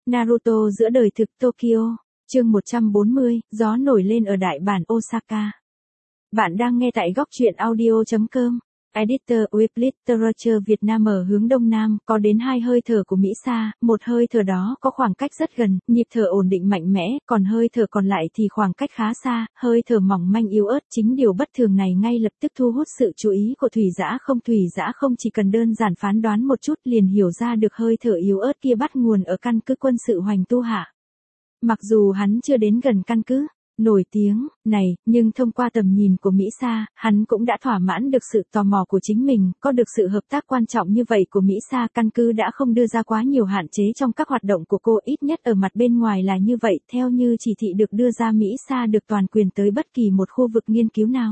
Naruto giữa đời thực Tokyo, chương 140, gió nổi lên ở đại bản Osaka. Bạn đang nghe tại góc truyện audio.com. Editor with Literature Việt Nam ở hướng Đông Nam, có đến hai hơi thở của Mỹ Sa, một hơi thở đó có khoảng cách rất gần, nhịp thở ổn định mạnh mẽ, còn hơi thở còn lại thì khoảng cách khá xa, hơi thở mỏng manh yếu ớt. Chính điều bất thường này ngay lập tức thu hút sự chú ý của Thủy Dã không chỉ cần đơn giản phán đoán một chút liền hiểu ra được hơi thở yếu ớt kia bắt nguồn ở căn cứ quân sự Hoành Tu Hạ. Mặc dù hắn chưa đến gần căn cứ nổi tiếng này, nhưng thông qua tầm nhìn của Mỹ Sa, hắn cũng đã thỏa mãn được sự tò mò của chính mình, có được sự hợp tác quan trọng như vậy của Mỹ Sa, căn cứ đã không đưa ra quá nhiều hạn chế trong các hoạt động của cô, ít nhất ở mặt bên ngoài là như vậy, theo như chỉ thị được đưa ra Mỹ Sa được toàn quyền tới bất kỳ một khu vực nghiên cứu nào.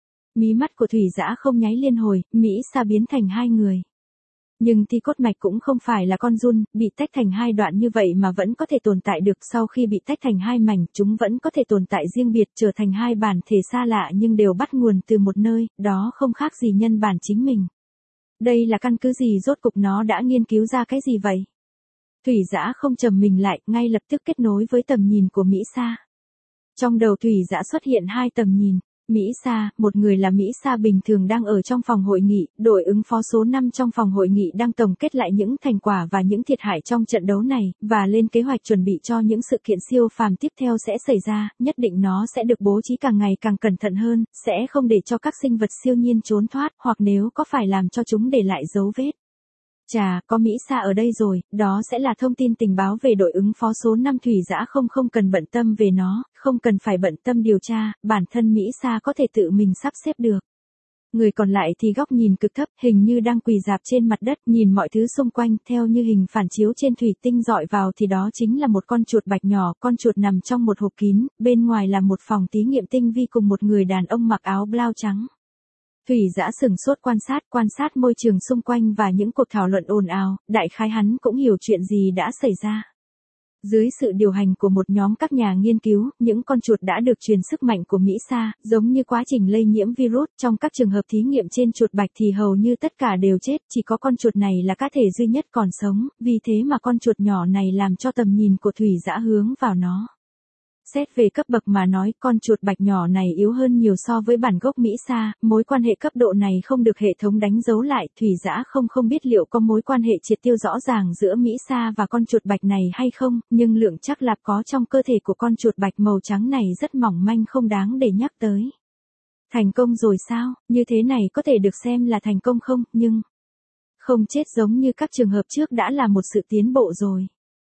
Mí mắt của Thủy Dã không nháy liên hồi, Mỹ Sa biến thành hai người. Nhưng thi cốt mạch cũng không phải là con giun, bị tách thành hai đoạn như vậy mà vẫn có thể tồn tại được, sau khi bị tách thành hai mảnh, chúng vẫn có thể tồn tại riêng biệt, trở thành hai bản thể xa lạ nhưng đều bắt nguồn từ một nơi, đó không khác gì nhân bản chính mình. Đây là căn cứ gì, rốt cục nó đã nghiên cứu ra cái gì vậy? Thủy Dã không trầm mình lại, ngay lập tức kết nối với tầm nhìn của Mỹ Sa. Trong đầu Thủy Dã xuất hiện hai tầm nhìn. Mỹ Sa, một người là Mỹ Sa bình thường đang ở trong phòng hội nghị, đội ứng phó số 5 trong phòng hội nghị đang tổng kết lại những thành quả và những thiệt hại trong trận đấu này, và lên kế hoạch chuẩn bị cho những sự kiện siêu phàm tiếp theo sẽ xảy ra, nhất định nó sẽ được bố trí càng ngày càng cẩn thận hơn, sẽ không để cho các sinh vật siêu nhiên trốn thoát, hoặc nếu có phải làm cho chúng để lại dấu vết. Chà, có Mỹ Sa ở đây rồi, đó sẽ là thông tin tình báo về đội ứng phó số 5. Thủy Dã không cần bận tâm về nó, không cần phải bận tâm điều tra, bản thân Mỹ Sa có thể tự mình sắp xếp được. Người còn lại thì góc nhìn cực thấp, hình như đang quỳ rạp trên mặt đất, nhìn mọi thứ xung quanh, theo như hình phản chiếu trên thủy tinh dọi vào thì đó chính là một con chuột bạch nhỏ, con chuột nằm trong một hộp kín, bên ngoài là một phòng thí nghiệm tinh vi cùng một người đàn ông mặc áo blau trắng. Thủy Dã sửng sốt quan sát môi trường xung quanh và những cuộc thảo luận ồn ào, đại khái hắn cũng hiểu chuyện gì đã xảy ra. Dưới sự điều hành của một nhóm các nhà nghiên cứu, những con chuột đã được truyền sức mạnh của Mỹ Sa, giống như quá trình lây nhiễm virus, trong các trường hợp thí nghiệm trên chuột bạch thì hầu như tất cả đều chết, chỉ có con chuột này là cá thể duy nhất còn sống, vì thế mà con chuột nhỏ này làm cho tầm nhìn của Thủy Dã hướng vào nó. Xét về cấp bậc mà nói, con chuột bạch nhỏ này yếu hơn nhiều so với bản gốc Mỹ Sa, mối quan hệ cấp độ này không được hệ thống đánh dấu lại, Thủy Dã không biết liệu có mối quan hệ triệt tiêu rõ ràng giữa Mỹ Sa và con chuột bạch này hay không, nhưng lượng chắc là có trong cơ thể của con chuột bạch màu trắng này rất mỏng manh, không đáng để nhắc tới. Thành công rồi sao? Như thế này có thể được xem là thành công không, nhưng không chết giống như các trường hợp trước đã là một sự tiến bộ rồi.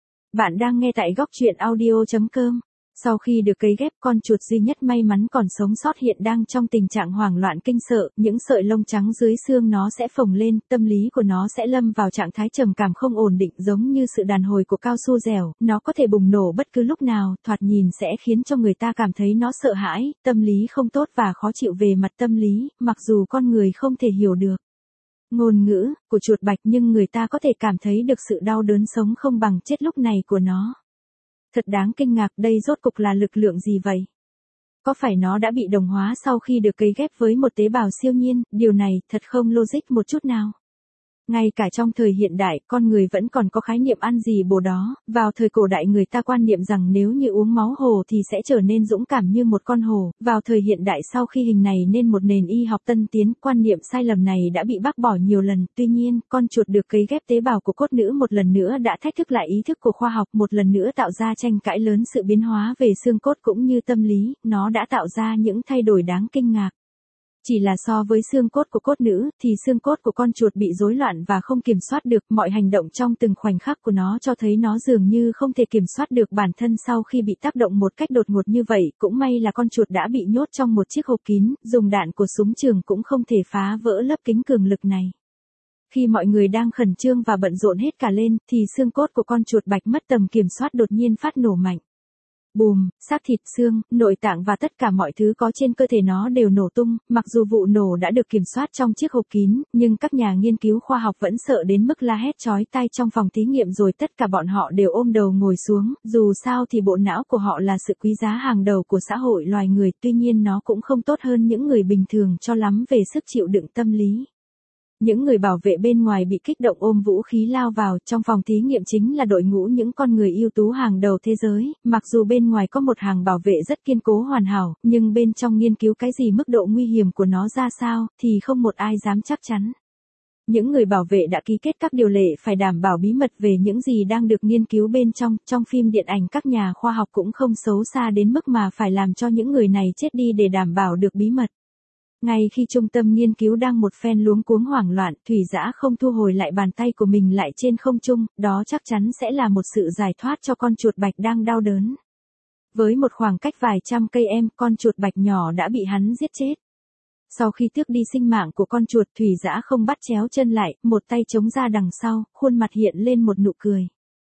Bạn đang nghe tại góc truyện audio.com. Sau khi được cấy ghép, con chuột duy nhất may mắn còn sống sót hiện đang trong tình trạng hoảng loạn kinh sợ, những sợi lông trắng dưới xương nó sẽ phồng lên, tâm lý của nó sẽ lâm vào trạng thái trầm cảm không ổn định, giống như sự đàn hồi của cao su dẻo, nó có thể bùng nổ bất cứ lúc nào, thoạt nhìn sẽ khiến cho người ta cảm thấy nó sợ hãi, tâm lý không tốt và khó chịu về mặt tâm lý, mặc dù con người không thể hiểu được ngôn ngữ của chuột bạch, nhưng người ta có thể cảm thấy được sự đau đớn sống không bằng chết lúc này của nó. Thật đáng kinh ngạc, đây rốt cục là lực lượng gì vậy? Có phải nó đã bị đồng hóa sau khi được cấy ghép với một tế bào siêu nhiên, điều này thật không logic một chút nào. Ngay cả trong thời hiện đại, con người vẫn còn có khái niệm ăn gì bổ đó, vào thời cổ đại người ta quan niệm rằng nếu như uống máu hồ thì sẽ trở nên dũng cảm như một con hồ, vào thời hiện đại sau khi hình này nên một nền y học tân tiến, quan niệm sai lầm này đã bị bác bỏ nhiều lần, tuy nhiên, con chuột được cấy ghép tế bào của cốt nữ một lần nữa đã thách thức lại ý thức của khoa học, một lần nữa tạo ra tranh cãi lớn, sự biến hóa về xương cốt cũng như tâm lý, nó đã tạo ra những thay đổi đáng kinh ngạc. Chỉ là so với xương cốt của cốt nữ, thì xương cốt của con chuột bị rối loạn và không kiểm soát được, mọi hành động trong từng khoảnh khắc của nó cho thấy nó dường như không thể kiểm soát được bản thân sau khi bị tác động một cách đột ngột như vậy, cũng may là con chuột đã bị nhốt trong một chiếc hộp kín, dùng đạn của súng trường cũng không thể phá vỡ lớp kính cường lực này. Khi mọi người đang khẩn trương và bận rộn hết cả lên, thì xương cốt của con chuột bạch mất tầm kiểm soát đột nhiên phát nổ mạnh. Bùm, xác thịt, xương, nội tạng và tất cả mọi thứ có trên cơ thể nó đều nổ tung, mặc dù vụ nổ đã được kiểm soát trong chiếc hộp kín, nhưng các nhà nghiên cứu khoa học vẫn sợ đến mức la hét chói tai trong phòng thí nghiệm, rồi tất cả bọn họ đều ôm đầu ngồi xuống, dù sao thì bộ não của họ là sự quý giá hàng đầu của xã hội loài người, tuy nhiên nó cũng không tốt hơn những người bình thường cho lắm về sức chịu đựng tâm lý. Những người bảo vệ bên ngoài bị kích động ôm vũ khí lao vào, trong phòng thí nghiệm chính là đội ngũ những con người ưu tú hàng đầu thế giới, mặc dù bên ngoài có một hàng bảo vệ rất kiên cố hoàn hảo, nhưng bên trong nghiên cứu cái gì mức độ nguy hiểm của nó ra sao, thì không một ai dám chắc chắn. Những người bảo vệ đã ký kết các điều lệ phải đảm bảo bí mật về những gì đang được nghiên cứu bên trong phim điện ảnh các nhà khoa học cũng không xấu xa đến mức mà phải làm cho những người này chết đi để đảm bảo được bí mật. Ngay khi trung tâm nghiên cứu đang một phen luống cuống hoảng loạn, Thủy Dã không thu hồi lại bàn tay của mình lại trên không trung, đó chắc chắn sẽ là một sự giải thoát cho con chuột bạch đang đau đớn. Với một khoảng cách vài trăm cây con chuột bạch nhỏ đã bị hắn giết chết. Sau khi tước đi sinh mạng của con chuột, Thủy Dã không bắt chéo chân lại, một tay chống ra đằng sau, khuôn mặt hiện lên một nụ cười.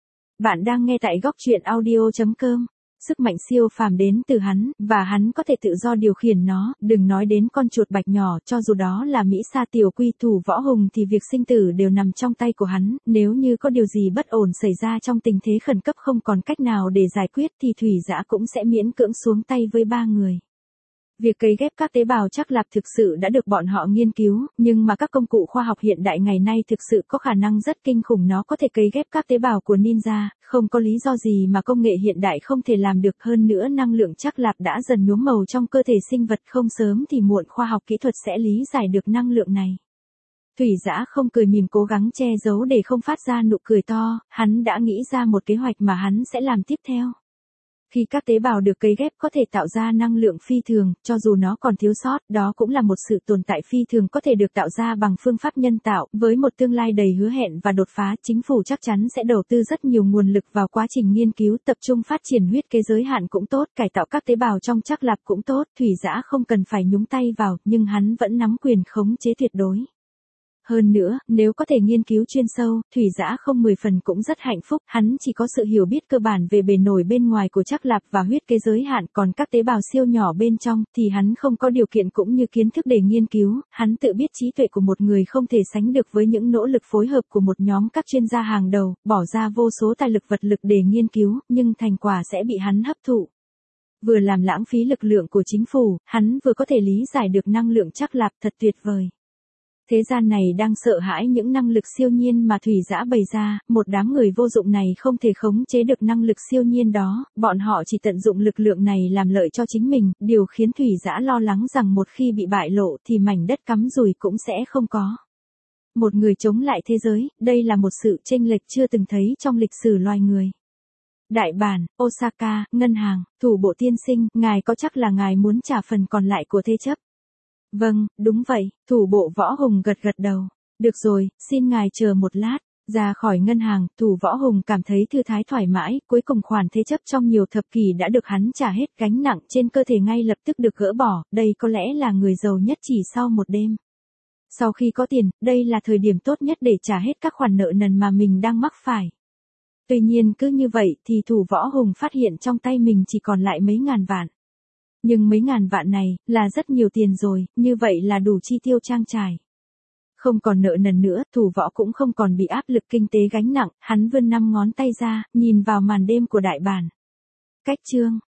Bạn đang nghe tại góc truyện audio.com. Sức mạnh siêu phàm đến từ hắn, và hắn có thể tự do điều khiển nó, đừng nói đến con chuột bạch nhỏ, cho dù đó là Mỹ Sa tiểu quy thủ võ hùng thì việc sinh tử đều nằm trong tay của hắn, nếu như có điều gì bất ổn xảy ra trong tình thế khẩn cấp không còn cách nào để giải quyết thì Thủy Dã cũng sẽ miễn cưỡng xuống tay với ba người. Việc cấy ghép các tế bào chắc lạp thực sự đã được bọn họ nghiên cứu, nhưng mà các công cụ khoa học hiện đại ngày nay thực sự có khả năng rất kinh khủng, nó có thể cấy ghép các tế bào của ninja, không có lý do gì mà công nghệ hiện đại không thể làm được. Hơn nữa năng lượng chắc lạp đã dần nhuốm màu trong cơ thể sinh vật, không sớm thì muộn khoa học kỹ thuật sẽ lý giải được năng lượng này. Thủy Dã không cười mỉm cố gắng che giấu để không phát ra nụ cười to, hắn đã nghĩ ra một kế hoạch mà hắn sẽ làm tiếp theo. Khi các tế bào được cấy ghép có thể tạo ra năng lượng phi thường, cho dù nó còn thiếu sót, đó cũng là một sự tồn tại phi thường có thể được tạo ra bằng phương pháp nhân tạo. Với một tương lai đầy hứa hẹn và đột phá, chính phủ chắc chắn sẽ đầu tư rất nhiều nguồn lực vào quá trình nghiên cứu, tập trung phát triển huyết kế giới hạn cũng tốt, cải tạo các tế bào trong chắc lạp cũng tốt. Thủy Dã không cần phải nhúng tay vào, nhưng hắn vẫn nắm quyền khống chế tuyệt đối. Hơn nữa, nếu có thể nghiên cứu chuyên sâu, Thủy Dã không 10 phần cũng rất hạnh phúc, hắn chỉ có sự hiểu biết cơ bản về bề nổi bên ngoài của chắc lạp và huyết kế giới hạn, còn các tế bào siêu nhỏ bên trong thì hắn không có điều kiện cũng như kiến thức để nghiên cứu. Hắn tự biết trí tuệ của một người không thể sánh được với những nỗ lực phối hợp của một nhóm các chuyên gia hàng đầu, bỏ ra vô số tài lực vật lực để nghiên cứu, nhưng thành quả sẽ bị hắn hấp thụ. Vừa làm lãng phí lực lượng của chính phủ, hắn vừa có thể lý giải được năng lượng chắc lạp, thật tuyệt vời. Thế gian này đang sợ hãi những năng lực siêu nhiên mà Thủy Dã bày ra, một đám người vô dụng này không thể khống chế được năng lực siêu nhiên đó, bọn họ chỉ tận dụng lực lượng này làm lợi cho chính mình, điều khiến Thủy Dã lo lắng rằng một khi bị bại lộ thì mảnh đất cắm rùi cũng sẽ không có. Một người chống lại thế giới, đây là một sự chênh lệch chưa từng thấy trong lịch sử loài người. Đại bản, Osaka, ngân hàng, thủ bộ tiên sinh, ngài có chắc là ngài muốn trả phần còn lại của thế chấp? Vâng, đúng vậy, thủ bộ Võ Hùng gật gật đầu. Được rồi, xin ngài chờ một lát. Ra khỏi ngân hàng, thủ Võ Hùng cảm thấy thư thái thoải mái, cuối cùng khoản thế chấp trong nhiều thập kỷ đã được hắn trả hết, gánh nặng trên cơ thể ngay lập tức được gỡ bỏ, đây có lẽ là người giàu nhất chỉ sau một đêm. Sau khi có tiền, đây là thời điểm tốt nhất để trả hết các khoản nợ nần mà mình đang mắc phải. Tuy nhiên cứ như vậy thì thủ Võ Hùng phát hiện trong tay mình chỉ còn lại mấy ngàn vạn. Nhưng mấy ngàn vạn này, là rất nhiều tiền rồi, như vậy là đủ chi tiêu trang trải. Không còn nợ nần nữa, thủ Võ cũng không còn bị áp lực kinh tế gánh nặng, hắn vươn 5 ngón tay ra, nhìn vào màn đêm của đại bản. Cách chương